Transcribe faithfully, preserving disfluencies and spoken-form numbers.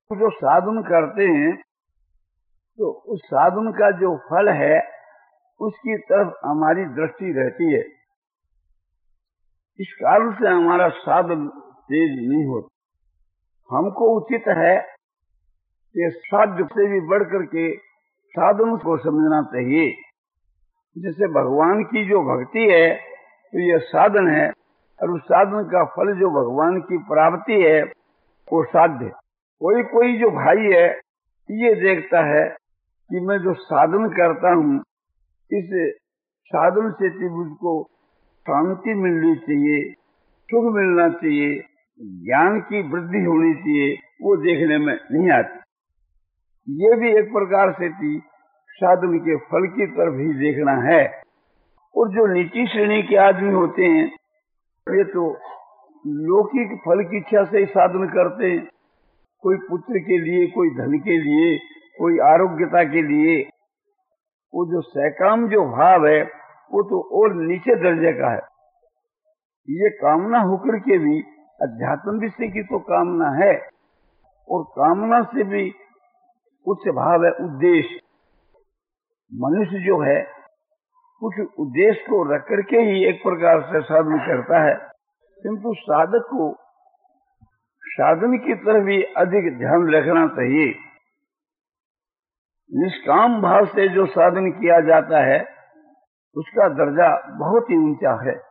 जो साधन करते हैं तो उस साधन का जो फल है उसकी तरफ हमारी दृष्टि रहती है। इस कारण से हमारा साधन तेज नहीं होता। हमको उचित है कि साध्य से भी बढ़ करके साधन को समझना चाहिए। जैसे भगवान की जो भक्ति है तो यह साधन है, और उस साधन का फल जो भगवान की प्राप्ति है वो साध्य। कोई कोई जो भाई है ये देखता है कि मैं जो साधन करता हूँ इस साधन से मुझको शांति मिलनी चाहिए, सुख मिलना चाहिए, ज्ञान की वृद्धि होनी चाहिए, वो देखने में नहीं आती। ये भी एक प्रकार से थी साधन के फल की तरफ ही देखना है। और जो नीची श्रेणी के आदमी होते हैं ये तो लौकिक फल की इच्छा से ही साधन करते हैं। कोई पुत्र के लिए, कोई धन के लिए, कोई आरोग्यता के लिए। वो जो सकाम जो भाव है वो तो और नीचे दर्जे का है। ये कामना होकर के भी अध्यात्म विषय की तो कामना है, और कामना से भी उच्च भाव है उद्देश्य। मनुष्य जो है कुछ उद्देश्य को रख करके ही एक प्रकार से साधन करता है, किंतु साधक को साधन की तरफ भी अधिक ध्यान रखना चाहिए। निष्काम भाव से जो साधन किया जाता है उसका दर्जा बहुत ही ऊंचा है।